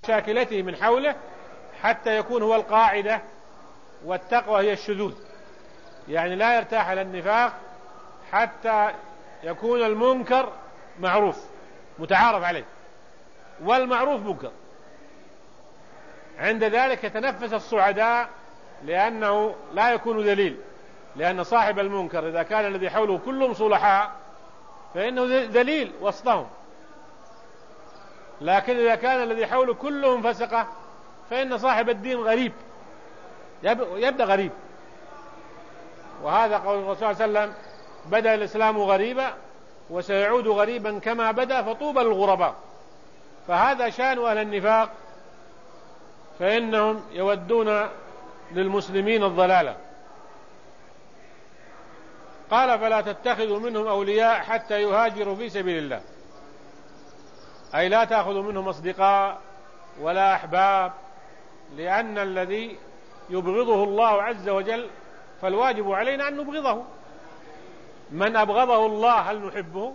شاكلته من حوله حتى يكون هو القاعدة، والتقوى هي الشذوذ. يعني لا يرتاح على النفاق حتى يكون المنكر معروف متعارف عليه، والمعروف منكر. عند ذلك يتنفس الصعداء، لأنه لا يكون دليل، لأن صاحب المنكر إذا كان الذي حوله كلهم صلحاء فإنه دليل وسطهم، لكن إذا كان الذي حوله كلهم فسقة فإن صاحب الدين غريب، يبدأ غريب. وهذا قول الرسول صلى الله عليه وسلم: بدأ الإسلام غريبا وسيعود غريبا كما بدأ فطوبى للغرباء. فهذا شأن أهل النفاق، فإنهم يودون للمسلمين الضلالة. قال: فلا تتخذوا منهم أولياء حتى يهاجروا في سبيل الله، أي لا تأخذوا منهم أصدقاء ولا أحباب، لأن الذي يبغضه الله عز وجل فالواجب علينا أن نبغضه. من أبغضه الله هل نحبه؟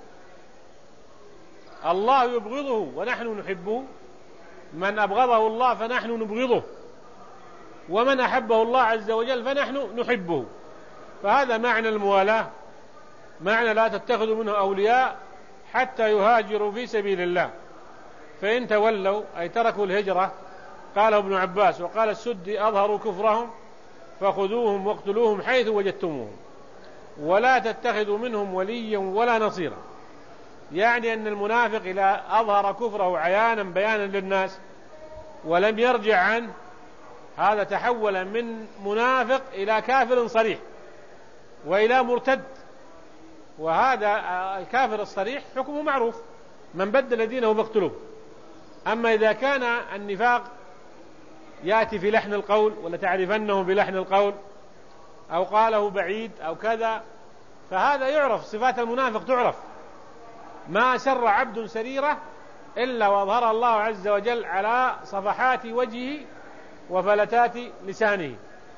الله يبغضه ونحن نحبه. من أبغضه الله فنحن نبغضه، ومن أحبه الله عز وجل فنحن نحبه. فهذا معنى الموالاة، معنى لا تتخذوا منه أولياء حتى يهاجروا في سبيل الله. فإن تولوا أي تركوا الهجرة، قال ابن عباس وقال السدي: أظهروا كفرهم فخذوهم واقتلوهم حيث وجدتموهم، ولا تتخذوا منهم وليا ولا نصيرا. يعني أن المنافق إذا أظهر كفره عيانا بيانا للناس ولم يرجع عنه، هذا تحول من منافق إلى كافر صريح وإلى مرتد. وهذا الكافر الصريح حكمه معروف: من بدل دينه فاقتلوه. أما إذا كان النفاق يأتي في لحن القول، ولا تعرفنه بلحن القول، أو قاله بعيد أو كذا، فهذا يعرف، صفات المنافق تعرف. ما سر عبد سريرة إلا وأظهر الله عز وجل على صفحات وجهه وفلتات لسانه.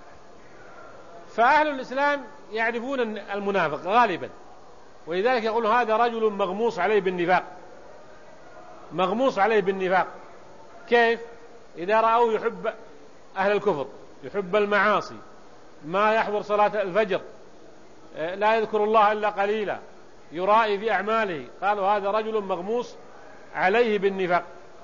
فأهل الإسلام يعرفون المنافق غالبا، ولذلك يقول: هذا رجل مغموس عليه بالنفاق. مغموس عليه بالنفاق كيف؟ إذا رأوه يحب أهل الكفر، يحب المعاصي، ما يحضر صلاة الفجر، لا يذكر الله إلا قليلا، يرائي في أعماله، قالوا هذا رجل مغموس عليه بالنفاق،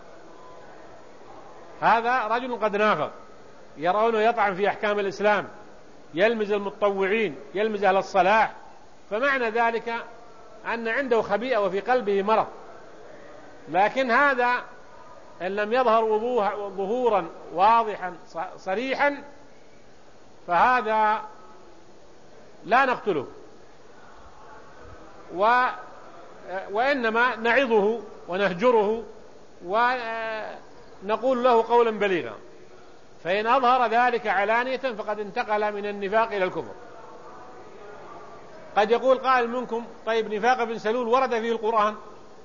هذا رجل قد نافق. يرونه يطعن في أحكام الإسلام، يلمز المتطوعين، يلمز أهل الصلاح. فمعنى ذلك أن عنده خبيئة وفي قلبه مرض. لكن هذا إن لم يظهر ظهورا واضحا صريحا فهذا لا نقتله، وإنما نعظه ونهجره ونقول له قولا بليغا. فإن أظهر ذلك علانية فقد انتقل من النفاق إلى الكفر. قد يقول قائل منكم: طيب نفاق بن سلول ورد فيه القرآن،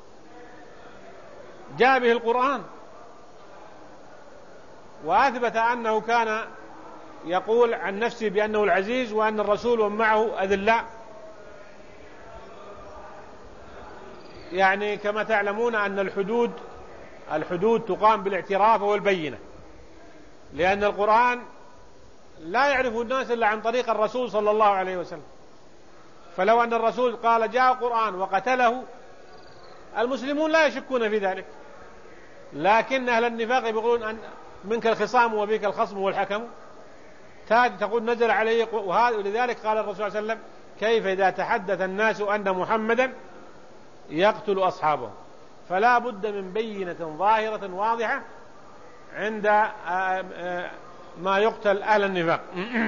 جاء به القرآن وأثبت أنه كان يقول عن نفسه بأنه العزيز وأن الرسول ومعه أذلاء. يعني كما تعلمون أن الحدود تقام بالاعتراف والبينة، لأن القرآن لا يعرف الناس إلا عن طريق الرسول صلى الله عليه وسلم. فلو أن الرسول قال جاء قرآن وقتله، المسلمون لا يشكون في ذلك. لكن أهل النفاق يقولون أن منك الخصام وبك الخصم والحكم، تقول نزل عليه. ولذلك قال الرسول صلى الله عليه وسلم: كيف إذا تحدث الناس أن محمدا يقتل أصحابه. فلا بد من بينة ظاهرة واضحة عند ما يقتل أهل النفاق.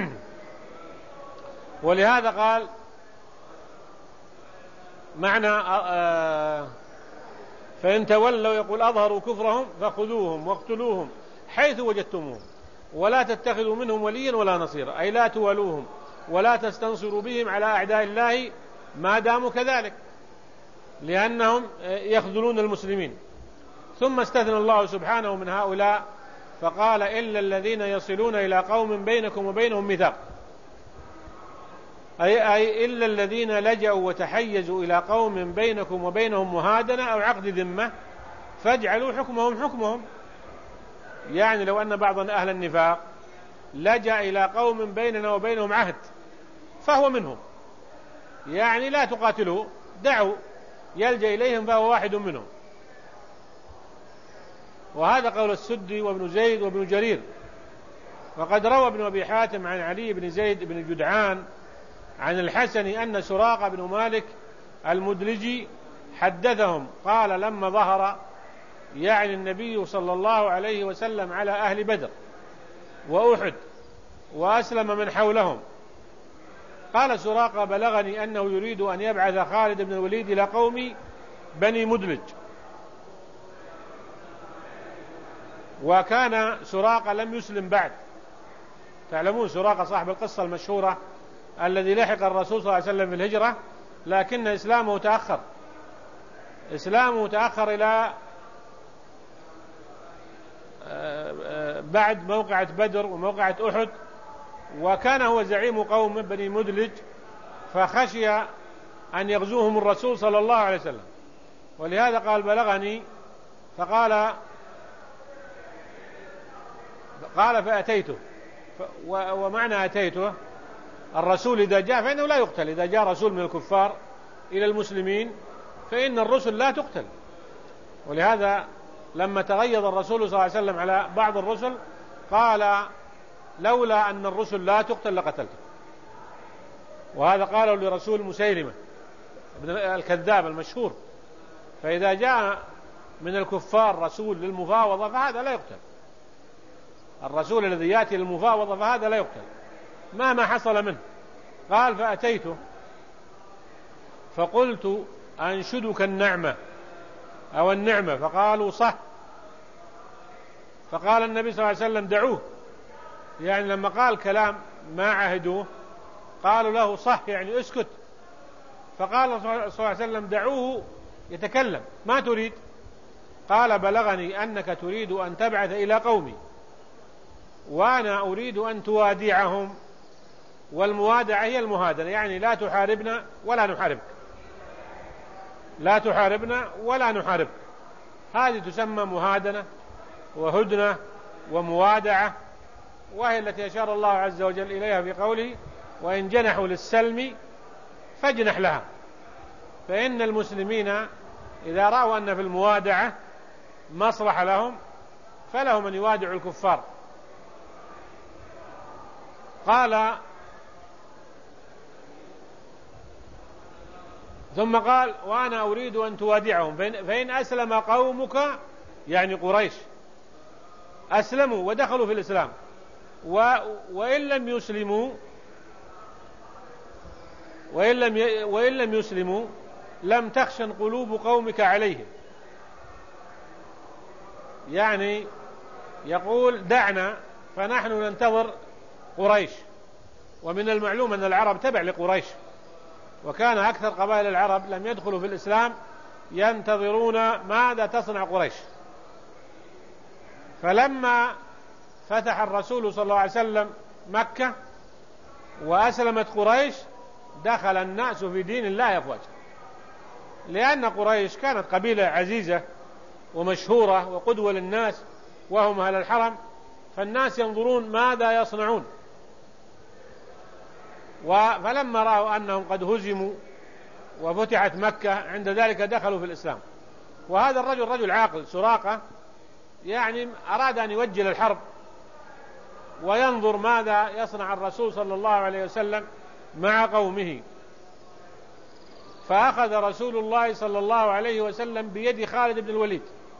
ولهذا قال معنى فإن تولوا يقول: أظهروا كفرهم فخذوهم واقتلوهم حيث وجدتموهم ولا تتخذوا منهم وليا ولا نصيرا، أي لا تولوهم ولا تستنصروا بهم على أعداء الله ما داموا كذلك، لأنهم يخذلون المسلمين. ثم استثنى الله سبحانه من هؤلاء فقال: إلا الذين يصلون إلى قوم بينكم وبينهم ميثاق، أي إلا الذين لجأوا وتحيزوا إلى قوم بينكم وبينهم مهادنة أو عقد ذمة فاجعلوا حكمهم حكمهم. يعني لو أن بعض أهل النفاق لجأ إلى قوم بيننا وبينهم عهد فهو منهم، يعني لا تقاتلوا، دعوا يلجأ إليهم فهو واحد منهم. وهذا قول السدي وابن زيد وابن جرير. وقد روى ابن أبي حاتم عن علي بن زيد بن جدعان عن الحسن أن سراقة بن مالك المدلجي حدثهم قال لما ظهر يعني النبي صلى الله عليه وسلم على أهل بدر وأحد وأسلم من حولهم، قال سراقة بلغني أنه يريد أن يبعث خالد بن الوليد إلى قوم بني مدلج. وكان سراقة لم يسلم بعد، تعلمون سراقة صاحب القصة المشهورة الذي لحق الرسول صلى الله عليه وسلم في الهجرة، لكن إسلامه تأخر إلى بعد موقعة بدر وموقعة أحد، وكان هو زعيم قوم بني مدلج، فخشي أن يغزوهم الرسول صلى الله عليه وسلم، ولهذا قال بلغني، فقال فأتيته. ومعنى أتيته الرسول إذا جاء فإنه لا يقتل، إذا جاء رسول من الكفار إلى المسلمين فإن الرسل لا تقتل. ولهذا لما تغيظ الرسول صلى الله عليه وسلم على بعض الرسل قال لولا أن الرسل لا تقتل لقتلته. وهذا قاله لرسول مسيلمة الكذاب المشهور. فإذا جاء من الكفار رسول للمفاوضة فهذا لا يقتل، الرسول الذي يأتي للمفاوضة فهذا لا يقتل مهما حصل منه. قال فأتيته فقلت أنشدك النعمة أو النعمة، فقالوا صح. فقال النبي صلى الله عليه وسلم دعوه، يعني لما قال كلام ما عهدوه قالوا له صح يعني اسكت. فقال صلى الله عليه وسلم دعوه يتكلم، ما تريد؟ قال بلغني أنك تريد أن تبعث إلى قومي وأنا أريد أن توادعهم، والموادعة هي المهادنة، يعني لا تحاربنا ولا نحاربك، لا تحاربنا ولا نحاربك، هذه تسمى مهادنة وهدنة وموادعة، وهي التي أشار الله عز وجل إليها في قوله وإن جنحوا للسلم فاجنح لها. فإن المسلمين إذا رأوا أن في الموادعة مصلحة لهم فلهم أن يوادعوا الكفار. قال ثم قال وأنا أريد أن توادعهم فإن أسلم قومك، يعني قريش أسلموا ودخلوا في الإسلام، وإن لم يسلموا لم تخشن قلوب قومك عليهم. يعني يقول دعنا فنحن ننتظر قريش، ومن المعلوم أن العرب تبع لقريش، وكان أكثر قبائل العرب لم يدخلوا في الإسلام ينتظرون ماذا تصنع قريش. فلما فتح الرسول صلى الله عليه وسلم مكة وأسلمت قريش دخل الناس في دين الله أفواجا، لأن قريش كانت قبيلة عزيزة ومشهورة وقدوة للناس وهم أهل الحرم، فالناس ينظرون ماذا يصنعون. فلما رأوا أنهم قد هزموا وفتحت مكة عند ذلك دخلوا في الإسلام. وهذا الرجل رجل عاقل سراقة، يعني أراد أن يوجه الحرب وينظر ماذا يصنع الرسول صلى الله عليه وسلم مع قومه. فأخذ رسول الله صلى الله عليه وسلم بيد خالد بن الوليد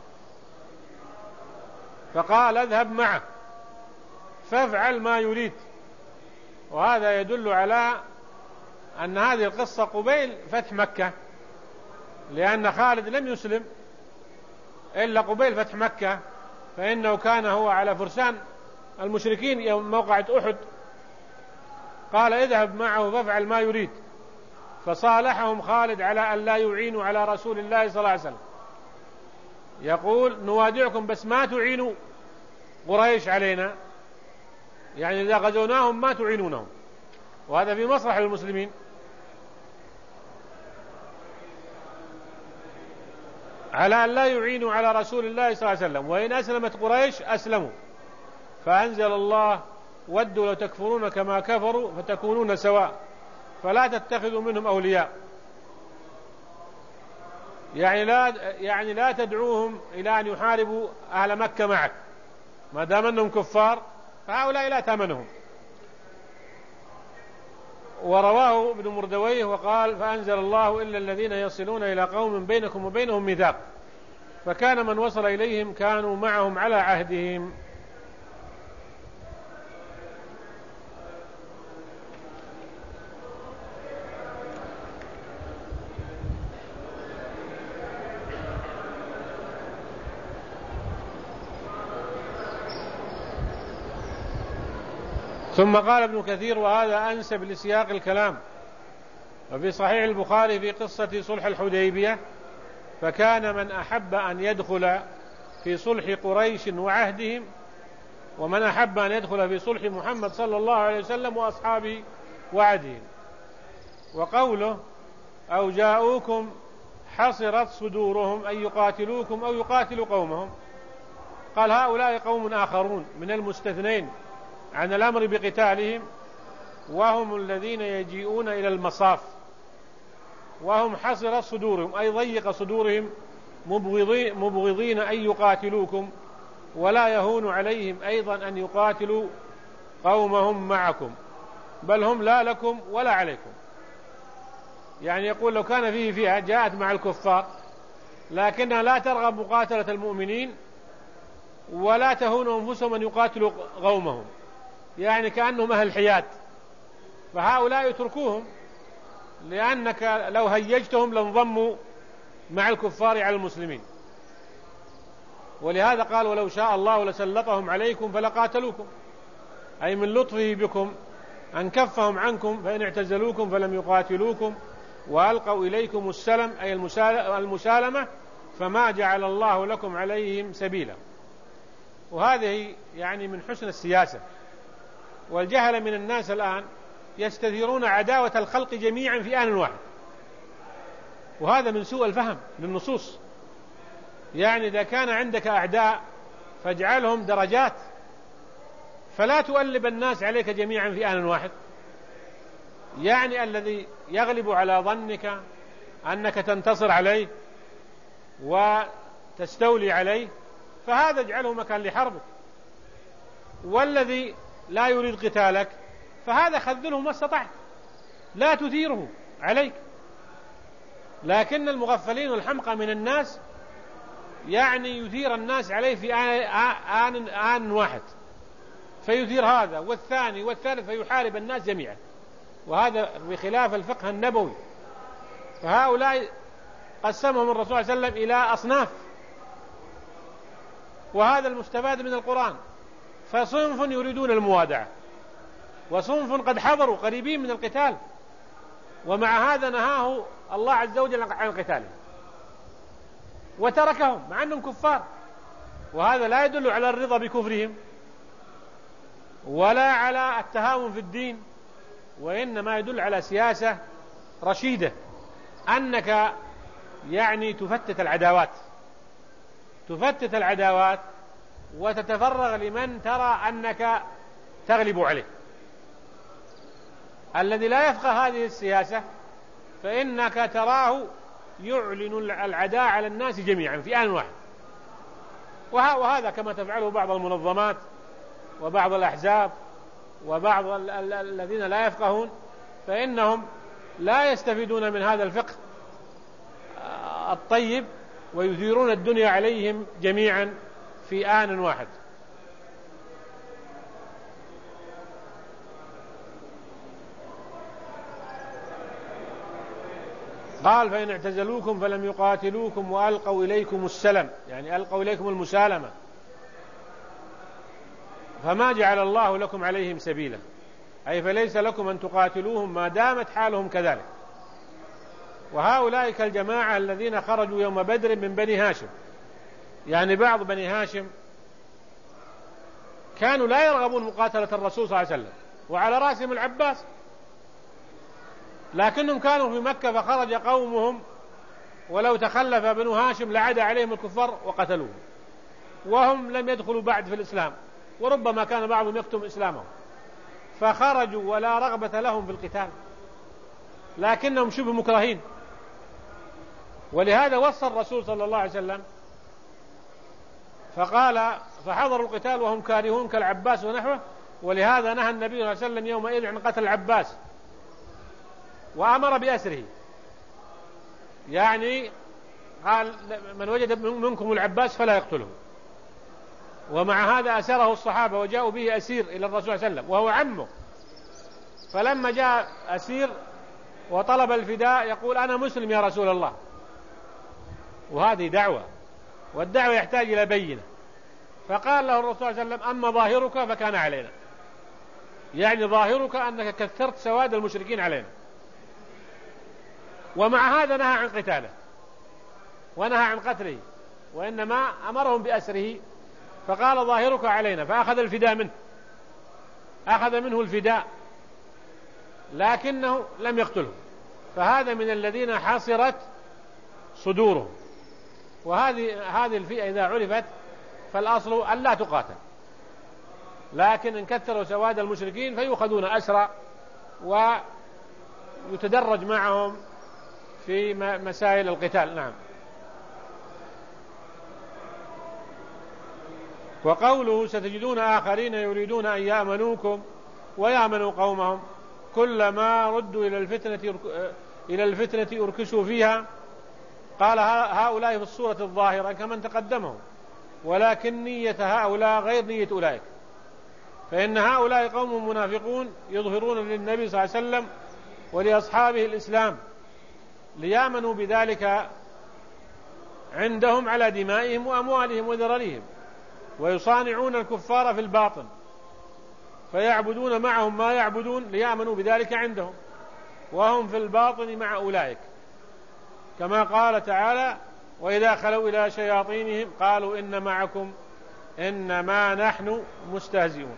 فقال اذهب معه فافعل ما يريد. وهذا يدل على أن هذه القصة قبيل فتح مكة، لأن خالد لم يسلم إلا قبيل فتح مكة، فإنه كان هو على فرسان المشركين يوم موقعة أحد. قال اذهب معه فافعل ما يريد، فصالحهم خالد على أن لا يعينوا على رسول الله صلى الله عليه وسلم، يقول نوادعكم بس ما تعينوا قريش علينا، يعني إذا غزوناهم ما تعينونهم، وهذا في مصلحة المسلمين. على أن لا يعينوا على رسول الله صلى الله عليه وسلم، وإن أسلمت قريش أسلموا، فأنزل الله: ودوا لو تكفرون كما كفروا فتكونون سواء فلا تتخذوا منهم أولياء. يعني لا تدعوهم إلى أن يحاربوا أهل مكة معك، ما دام أنهم كفار فهؤلاء لا تأمنهم. ورواه ابن مردويه وقال: فأنزل الله: إلا الذين يصلون إلى قوم بينكم وبينهم ميثاق، فكان من وصل إليهم كانوا معهم على عهدهم. ثم قال ابن كثير: وهذا أنسب لسياق الكلام. وفي صحيح البخاري في قصة صلح الحديبية: فكان من أحب أن يدخل في صلح قريش وعهدهم، ومن أحب أن يدخل في صلح محمد صلى الله عليه وسلم وأصحابه وعهدهم. وقوله: أو جاءوكم حصرت صدورهم أن يقاتلوكم أو يقاتلوا قومهم، قال: هؤلاء قوم آخرون من المستثنين عن الأمر بقتالهم، وهم الذين يجيئون إلى المصاف، وهم حصر صدورهم أي ضيق صدورهم، مبغضين أن يقاتلوكم، ولا يهون عليهم أيضا أن يقاتلوا قومهم معكم، بل هم لا لكم ولا عليكم. يعني يقول: لو كان فيه فئة جاءت مع الكفار لكنها لا ترغب مقاتلة المؤمنين ولا تهون أنفسهم أن يقاتلوا قومهم، يعني كأنهم أهل حياد، فهؤلاء يتركوهم، لأنك لو هيجتهم لانضموا مع الكفار على المسلمين. ولهذا قال: ولو شاء الله لسلطهم عليكم فلقاتلوكم، أي من لطفه بكم أن كفهم عنكم، فإن اعتزلوكم فلم يقاتلوكم وألقوا إليكم السلم أي المسالمة فما جعل الله لكم عليهم سبيلا. وهذه يعني من حسن السياسة. والجهل من الناس الآن يستثيرون عداوة الخلق جميعا في آن واحد، وهذا من سوء الفهم للنصوص. يعني إذا كان عندك أعداء فاجعلهم درجات، فلا تؤلب الناس عليك جميعا في آن واحد. يعني الذي يغلب على ظنك أنك تنتصر عليه وتستولي عليه فهذا اجعله مكان لحربك، والذي لا يريد قتالك فهذا خذله ما استطعت، لا تثيره عليك. لكن المغفلين والحمقى من الناس يعني يثير الناس عليه في آن واحد، فيثير هذا والثاني والثالث فيحارب الناس جميعا، وهذا بخلاف الفقه النبوي. فهؤلاء قسمهم الرسول صلى الله عليه وسلم إلى أصناف، وهذا المستفاد من القرآن. فصنف يريدون الموادعة، وصنف قد حضروا قريبين من القتال، ومع هذا نهاه الله عز وجل عن القتال وتركهم مع أنهم كفار. وهذا لا يدل على الرضا بكفرهم ولا على التهاون في الدين، وإنما يدل على سياسة رشيدة، أنك يعني تفتت العداوات وتتفرغ لمن ترى أنك تغلب عليه. الذي لا يفقه هذه السياسة فإنك تراه يعلن العداء على الناس جميعا في آن واحد. وهذا كما تفعله بعض المنظمات وبعض الأحزاب وبعض الذين لا يفقهون، فإنهم لا يستفيدون من هذا الفقه الطيب ويثيرون الدنيا عليهم جميعا في آن واحد. قال: فإن اعتزلوكم فلم يقاتلوكم وألقوا إليكم السلم، يعني ألقوا إليكم المسالمة، فما جعل الله لكم عليهم سبيلا، أي فليس لكم أن تقاتلوهم ما دامت حالهم كذلك. وهؤلاء كالجماعة الذين خرجوا يوم بدر من بني هاشم، يعني بعض بني هاشم كانوا لا يرغبون مقاتلة الرسول صلى الله عليه وسلم، وعلى رأسهم العباس، لكنهم كانوا في مكة فخرج قومهم ولو تخلف بنو هاشم لعد عليهم الكفار وقتلوه، وهم لم يدخلوا بعد في الإسلام، وربما كان بعضهم يكتم إسلامهم، فخرجوا ولا رغبة لهم في القتال، لكنهم شبه مكرهين. ولهذا وصى الرسول صلى الله عليه وسلم فقال فحضروا القتال وهم كارهون كالعباس ونحوه، ولهذا نهى النبي صلى الله عليه وسلم يومئذ عن قتل العباس وأمر بأسره، يعني قال من وجد منكم العباس فلا يقتله. ومع هذا أسره الصحابة وجاءوا به أسير إلى الرسول صلى الله عليه وسلم وهو عمه، فلما جاء أسير وطلب الفداء يقول أنا مسلم يا رسول الله، وهذه دعوة، والدعوة يحتاج إلى بينة. فقال له الرسول صلى الله عليه وسلم أما ظاهرك فكان علينا، يعني ظاهرك أنك كثرت سواد المشركين علينا. ومع هذا نهى عن قتاله ونهى عن قتله، وإنما أمرهم بأسره، فقال ظاهرك علينا، فأخذ الفداء منه، أخذ منه الفداء لكنه لم يقتله. فهذا من الذين حصرت صدورهم. وهذه الفئة إذا عرفت فالأصل أن لا تقاتل، لكن إن كثروا سواد المشركين فيؤخذون أسرى ويتدرج معهم في مسائل القتال. نعم. وقوله ستجدون آخرين يريدون أن يأمنوكم ويأمنوا قومهم كلما ردوا إلى الفتنة أركسوا فيها. قال هؤلاء في الصورة الظاهرة كمن تقدمهم، ولكن نية هؤلاء غير نية أولئك، فإن هؤلاء قوم منافقون يظهرون للنبي صلى الله عليه وسلم ولأصحابه الإسلام ليأمنوا بذلك عندهم على دمائهم وأموالهم وذراريهم، ويصانعون الكفار في الباطن فيعبدون معهم ما يعبدون ليأمنوا بذلك عندهم، وهم في الباطن مع أولئك، كما قال تعالى وإذا خلوا إلى شياطينهم قالوا إن معكم إنما نحن مستهزئون.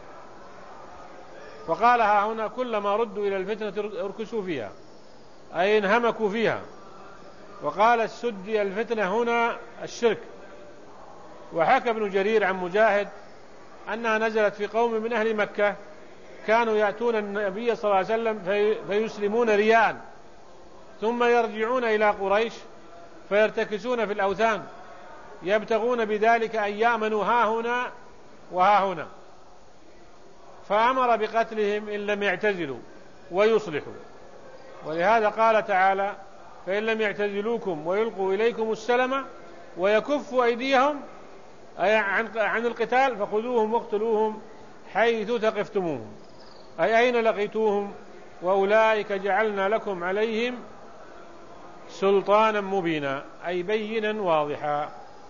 وقالها هنا كلما ردوا إلى الفتنة اركسوا فيها، أي انهمكوا فيها. وقال السدي الفتنة هنا الشرك. وحكى ابن جرير عن مجاهد أنها نزلت في قوم من أهل مكة كانوا يأتون النبي صلى الله عليه وسلم فيسلمون رياء، ثم يرجعون إلى قريش فيرتكسون في الأوثان يبتغون بذلك أن يأمنوا ها هنا وها هنا، فأمر بقتلهم إن لم يعتزلوا ويصلحوا. ولهذا قال تعالى فإن لم يعتزلوكم ويلقوا إليكم السلم ويكفوا أيديهم أي عن القتال فخذوهم واقتلوهم حيث ثقفتموهم، أي أين لقيتوهم، وأولئك جعلنا لكم عليهم سلطانا مبينا، أي بينا واضحا.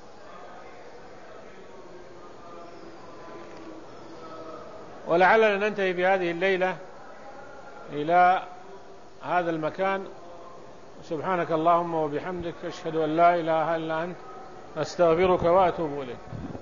ولعلنا ننتهي بهذه الليلة إلى هذا المكان. سبحانك اللهم وبحمدك أشهد أن لا إله إلا أنت أستغفرك وأتوب إليك.